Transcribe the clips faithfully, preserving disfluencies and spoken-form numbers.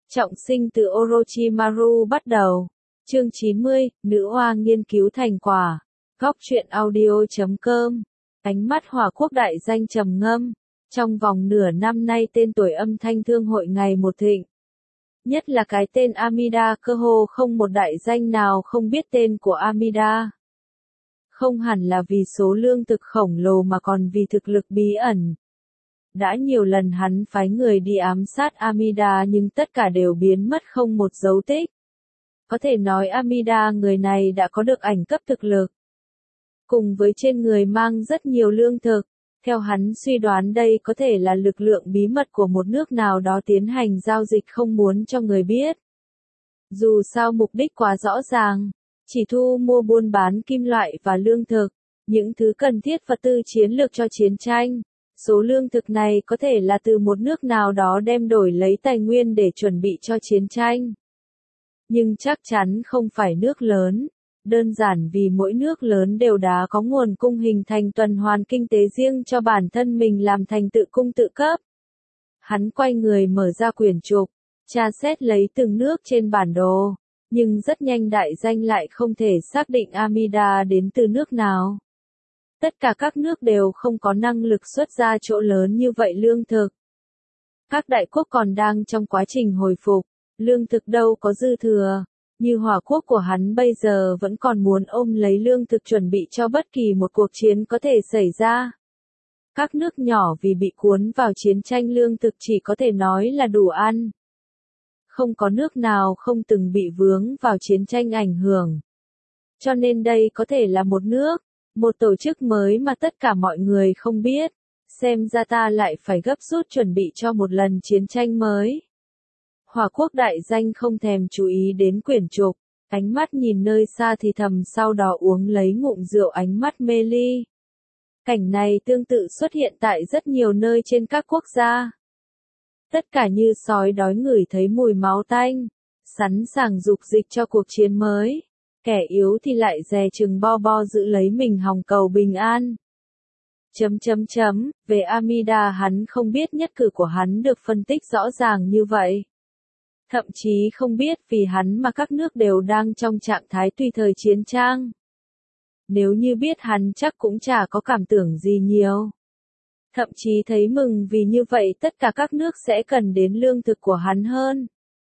Trọng sinh từ Orochimaru bắt đầu. Chương chín mươi, Nữ oa nghiên cứu thành quả. Góc truyện audio chấm com. Ánh mắt Hỏa Quốc đại danh trầm ngâm. Trong vòng nửa năm nay tên tuổi âm thanh thương hội ngày một thịnh. Nhất là cái tên Amida, cơ hồ không một đại danh nào không biết tên của Amida. Không hẳn là vì số lương thực khổng lồ mà còn vì thực lực bí ẩn. Đã nhiều lần hắn phái người đi ám sát Amida nhưng tất cả đều biến mất không một dấu tích. Có thể nói Amida người này đã có được ảnh cấp thực lực. Cùng với trên người mang rất nhiều lương thực, theo hắn suy đoán đây có thể là lực lượng bí mật của một nước nào đó tiến hành giao dịch không muốn cho người biết. Dù sao mục đích quá rõ ràng, chỉ thu mua buôn bán kim loại và lương thực, những thứ cần thiết vật tư chiến lược cho chiến tranh. Số lương thực này có thể là từ một nước nào đó đem đổi lấy tài nguyên để chuẩn bị cho chiến tranh. Nhưng chắc chắn không phải nước lớn, đơn giản vì mỗi nước lớn đều đã có nguồn cung hình thành tuần hoàn kinh tế riêng cho bản thân mình làm thành tự cung tự cấp. Hắn quay người mở ra quyển trục, tra xét lấy từng nước trên bản đồ, nhưng rất nhanh đại danh lại không thể xác định Amida đến từ nước nào. Tất cả các nước đều không có năng lực xuất ra chỗ lớn như vậy lương thực. Các đại quốc còn đang trong quá trình hồi phục, lương thực đâu có dư thừa, như Hỏa Quốc của hắn bây giờ vẫn còn muốn ôm lấy lương thực chuẩn bị cho bất kỳ một cuộc chiến có thể xảy ra. Các nước nhỏ vì bị cuốn vào chiến tranh lương thực chỉ có thể nói là đủ ăn. Không có nước nào không từng bị vướng vào chiến tranh ảnh hưởng. Cho nên đây có thể là một nước, một tổ chức mới mà tất cả mọi người không biết, xem ra ta lại phải gấp rút chuẩn bị cho một lần chiến tranh mới. Hỏa Quốc đại danh không thèm chú ý đến quyển trục, ánh mắt nhìn nơi xa thì thầm sau đó uống lấy ngụm rượu ánh mắt mê ly. Cảnh này tương tự xuất hiện tại rất nhiều nơi trên các quốc gia. Tất cả như sói đói ngửi thấy mùi máu tanh, sẵn sàng dục dịch cho cuộc chiến mới. Kẻ yếu thì lại dè chừng bo bo giữ lấy mình hòng cầu bình an. Chấm chấm chấm, về Amida hắn không biết nhất cử của hắn được phân tích rõ ràng như vậy. Thậm chí không biết vì hắn mà các nước đều đang trong trạng thái tùy thời chiến tranh. Nếu như biết hắn chắc cũng chả có cảm tưởng gì nhiều. Thậm chí thấy mừng vì như vậy tất cả các nước sẽ cần đến lương thực của hắn hơn.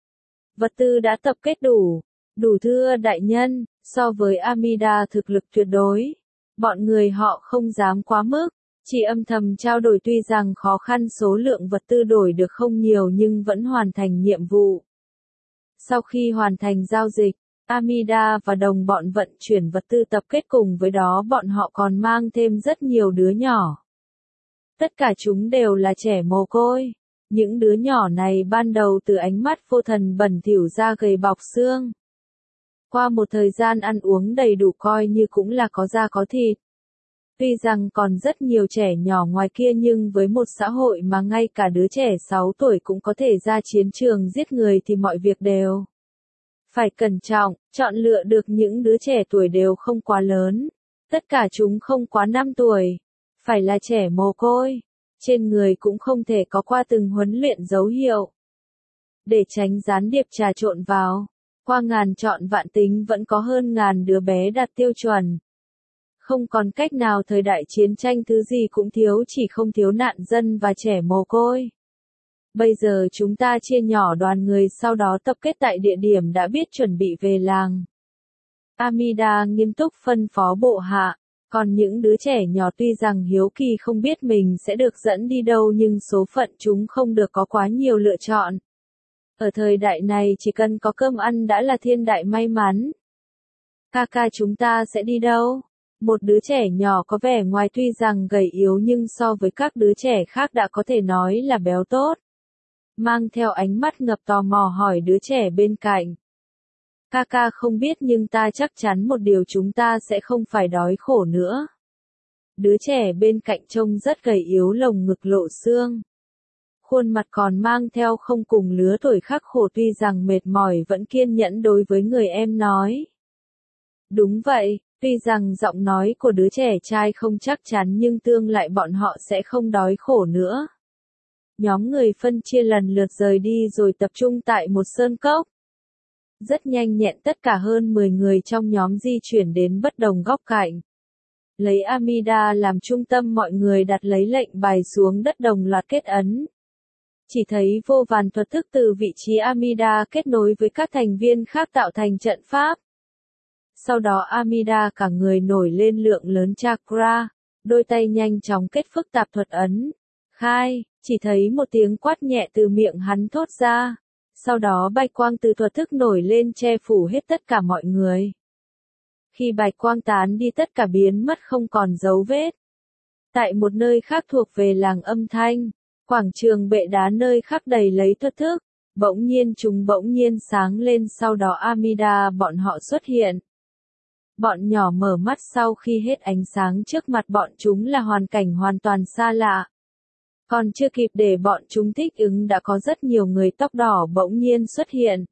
Vật tư đã tập kết đủ. Đủ thưa đại nhân, so với Amida thực lực tuyệt đối, bọn người họ không dám quá mức, chỉ âm thầm trao đổi tuy rằng khó khăn số lượng vật tư đổi được không nhiều nhưng vẫn hoàn thành nhiệm vụ. Sau khi hoàn thành giao dịch, Amida và đồng bọn vận chuyển vật tư tập kết cùng với đó bọn họ còn mang thêm rất nhiều đứa nhỏ. Tất cả chúng đều là trẻ mồ côi. Những đứa nhỏ này ban đầu từ ánh mắt vô thần bẩn thỉu ra gầy bọc xương. Qua một thời gian ăn uống đầy đủ coi như cũng là có da có thịt. Tuy rằng còn rất nhiều trẻ nhỏ ngoài kia nhưng với một xã hội mà ngay cả đứa trẻ sáu tuổi cũng có thể ra chiến trường giết người thì mọi việc đều phải cẩn trọng, chọn lựa được những đứa trẻ tuổi đều không quá lớn. Tất cả chúng không quá năm tuổi, phải là trẻ mồ côi, trên người cũng không thể có qua từng huấn luyện dấu hiệu. Để tránh gián điệp trà trộn vào. Qua ngàn chọn vạn tính vẫn có hơn ngàn đứa bé đạt tiêu chuẩn. Không còn cách nào thời đại chiến tranh thứ gì cũng thiếu chỉ không thiếu nạn dân và trẻ mồ côi. Bây giờ chúng ta chia nhỏ đoàn người sau đó tập kết tại địa điểm đã biết chuẩn bị về làng. Amida nghiêm túc phân phó bộ hạ, còn những đứa trẻ nhỏ tuy rằng hiếu kỳ không biết mình sẽ được dẫn đi đâu nhưng số phận chúng không được có quá nhiều lựa chọn. Ở thời đại này chỉ cần có cơm ăn đã là thiên đại may mắn. Kaka chúng ta sẽ đi đâu? Một đứa trẻ nhỏ có vẻ ngoài tuy rằng gầy yếu nhưng so với các đứa trẻ khác đã có thể nói là béo tốt. Mang theo ánh mắt ngập tò mò hỏi đứa trẻ bên cạnh. Kaka không biết nhưng ta chắc chắn một điều chúng ta sẽ không phải đói khổ nữa. Đứa trẻ bên cạnh trông rất gầy yếu lồng ngực lộ xương. Khuôn mặt còn mang theo không cùng lứa tuổi khắc khổ tuy rằng mệt mỏi vẫn kiên nhẫn đối với người em nói. Đúng vậy, tuy rằng giọng nói của đứa trẻ trai không chắc chắn nhưng tương lại bọn họ sẽ không đói khổ nữa. Nhóm người phân chia lần lượt rời đi rồi tập trung tại một sơn cốc. Rất nhanh nhẹn tất cả hơn mười người trong nhóm di chuyển đến bất đồng góc cạnh. Lấy Amida làm trung tâm, mọi người đặt lấy lệnh bài xuống đất đồng loạt kết ấn. Chỉ thấy vô vàn thuật thức từ vị trí Amida kết nối với các thành viên khác tạo thành trận pháp. Sau đó Amida cả người nổi lên lượng lớn chakra, đôi tay nhanh chóng kết phức tạp thuật ấn. Khai, chỉ thấy một tiếng quát nhẹ từ miệng hắn thốt ra. Sau đó bạch quang từ thuật thức nổi lên che phủ hết tất cả mọi người. Khi bạch quang tán đi tất cả biến mất không còn dấu vết. Tại một nơi khác thuộc về làng âm thanh, quảng trường bệ đá nơi khắc đầy lấy thuật thức, bỗng nhiên chúng bỗng nhiên sáng lên, sau đó Amida bọn họ xuất hiện. Bọn nhỏ mở mắt sau khi hết ánh sáng trước mặt bọn chúng là hoàn cảnh hoàn toàn xa lạ. Còn chưa kịp để bọn chúng thích ứng đã có rất nhiều người tóc đỏ bỗng nhiên xuất hiện.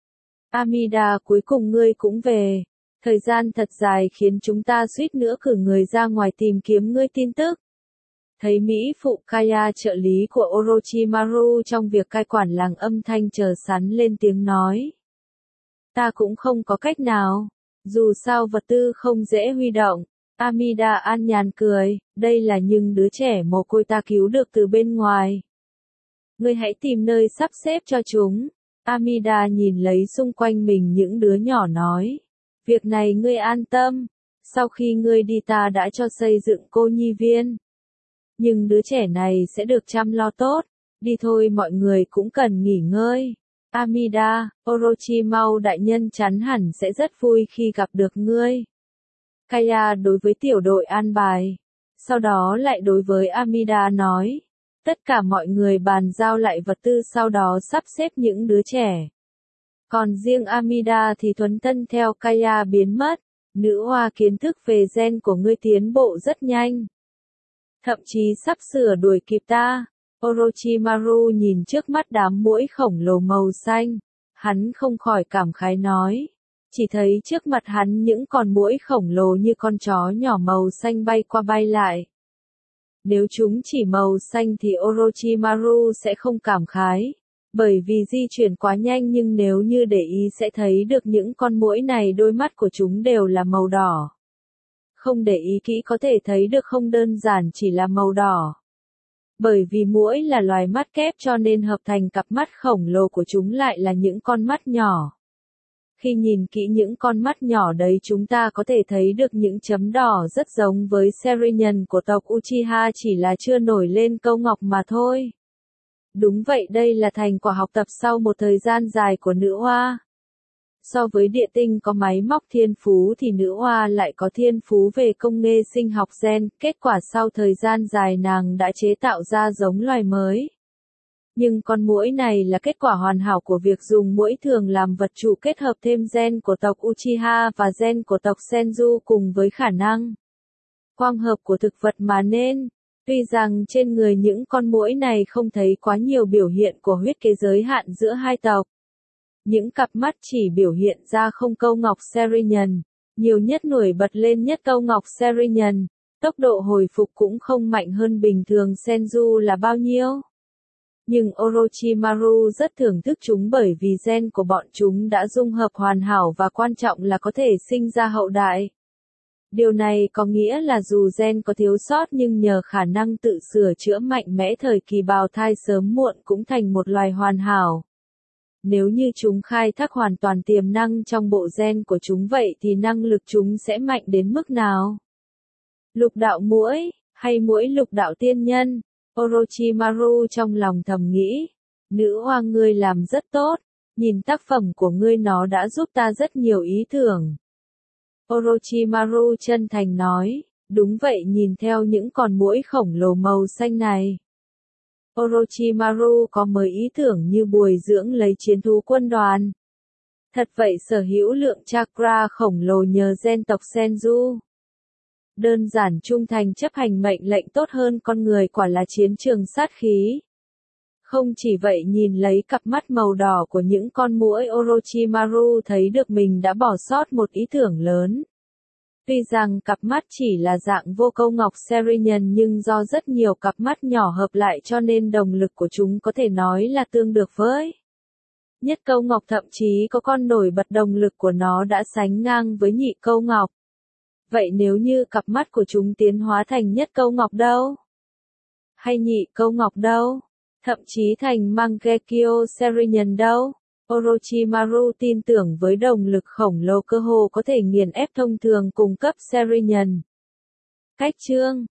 Amida, cuối cùng ngươi cũng về. Thời gian thật dài khiến chúng ta suýt nữa cử người ra ngoài tìm kiếm ngươi tin tức. Thấy Mỹ phụ Kaya, trợ lý của Orochimaru trong việc cai quản làng âm thanh, chờ sắn lên tiếng nói. Ta cũng không có cách nào. Dù sao vật tư không dễ huy động. Amida an nhàn cười, đây là những đứa trẻ mồ côi ta cứu được từ bên ngoài. Ngươi hãy tìm nơi sắp xếp cho chúng. Amida nhìn lấy xung quanh mình những đứa nhỏ nói. Việc này ngươi an tâm. Sau khi ngươi đi ta đã cho xây dựng cô nhi viên. Nhưng đứa trẻ này sẽ được chăm lo tốt. Đi thôi, mọi người cũng cần nghỉ ngơi. Amida, Orochimaru đại nhân chắn hẳn sẽ rất vui khi gặp được ngươi. Kaya đối với tiểu đội an bài. Sau đó lại đối với Amida nói. Tất cả mọi người bàn giao lại vật tư, sau đó sắp xếp những đứa trẻ. Còn riêng Amida thì thuần thân theo Kaya biến mất. Nữ hoa, kiến thức về gen của ngươi tiến bộ rất nhanh. Thậm chí sắp sửa đuổi kịp ta. Orochimaru nhìn trước mắt đám muỗi khổng lồ màu xanh. Hắn không khỏi cảm khái nói. Chỉ thấy trước mặt hắn những con muỗi khổng lồ như con chó nhỏ màu xanh bay qua bay lại. Nếu chúng chỉ màu xanh thì Orochimaru sẽ không cảm khái. Bởi vì di chuyển quá nhanh, nhưng nếu như để ý sẽ thấy được những con muỗi này đôi mắt của chúng đều là màu đỏ. Không để ý kỹ có thể thấy được không đơn giản chỉ là màu đỏ. Bởi vì muỗi là loài mắt kép cho nên hợp thành cặp mắt khổng lồ của chúng lại là những con mắt nhỏ. Khi nhìn kỹ những con mắt nhỏ đấy chúng ta có thể thấy được những chấm đỏ rất giống với Sharingan của tộc Uchiha, chỉ là chưa nổi lên câu ngọc mà thôi. Đúng vậy, đây là thành quả học tập sau một thời gian dài của nữ hoa. So với địa tinh có máy móc thiên phú thì nữ hoa lại có thiên phú về công nghệ sinh học gen, kết quả sau thời gian dài nàng đã chế tạo ra giống loài mới. Nhưng con muỗi này là kết quả hoàn hảo của việc dùng muỗi thường làm vật chủ kết hợp thêm gen của tộc Uchiha và gen của tộc Senju cùng với khả năng quang hợp của thực vật mà nên. Tuy rằng trên người những con muỗi này không thấy quá nhiều biểu hiện của huyết kế giới hạn giữa hai tộc. Những cặp mắt chỉ biểu hiện ra không câu ngọc Sharingan, nhiều nhất nổi bật lên nhất câu ngọc Sharingan, tốc độ hồi phục cũng không mạnh hơn bình thường Senju là bao nhiêu. Nhưng Orochimaru rất thưởng thức chúng bởi vì gen của bọn chúng đã dung hợp hoàn hảo và quan trọng là có thể sinh ra hậu đại. Điều này có nghĩa là dù gen có thiếu sót nhưng nhờ khả năng tự sửa chữa mạnh mẽ thời kỳ bào thai sớm muộn cũng thành một loài hoàn hảo. Nếu như chúng khai thác hoàn toàn tiềm năng trong bộ gen của chúng vậy thì năng lực chúng sẽ mạnh đến mức nào? Lục đạo muỗi, hay muỗi lục đạo tiên nhân? Orochimaru trong lòng thầm nghĩ. Nữ hoa, ngươi làm rất tốt. Nhìn tác phẩm của ngươi nó đã giúp ta rất nhiều ý tưởng. Orochimaru chân thành nói. Đúng vậy, nhìn theo những con muỗi khổng lồ màu xanh này. Orochimaru có mới ý tưởng như bồi dưỡng lấy chiến thú quân đoàn. Thật vậy, sở hữu lượng chakra khổng lồ nhờ gen tộc Senju. Đơn giản trung thành chấp hành mệnh lệnh tốt hơn con người, quả là chiến trường sát khí. Không chỉ vậy, nhìn lấy cặp mắt màu đỏ của những con muỗi, Orochimaru thấy được mình đã bỏ sót một ý tưởng lớn. Tuy rằng cặp mắt chỉ là dạng vô câu ngọc Serian nhưng do rất nhiều cặp mắt nhỏ hợp lại cho nên đồng lực của chúng có thể nói là tương được với nhất câu ngọc, thậm chí có con nổi bật đồng lực của nó đã sánh ngang với nhị câu ngọc. Vậy nếu như cặp mắt của chúng tiến hóa thành nhất câu ngọc đâu? Hay nhị câu ngọc đâu? Thậm chí thành Mangekyo Serian đâu? Orochimaru tin tưởng với đồng lực khổng lồ cơ hồ có thể nghiền ép thông thường cùng cấp Serian. Cách chương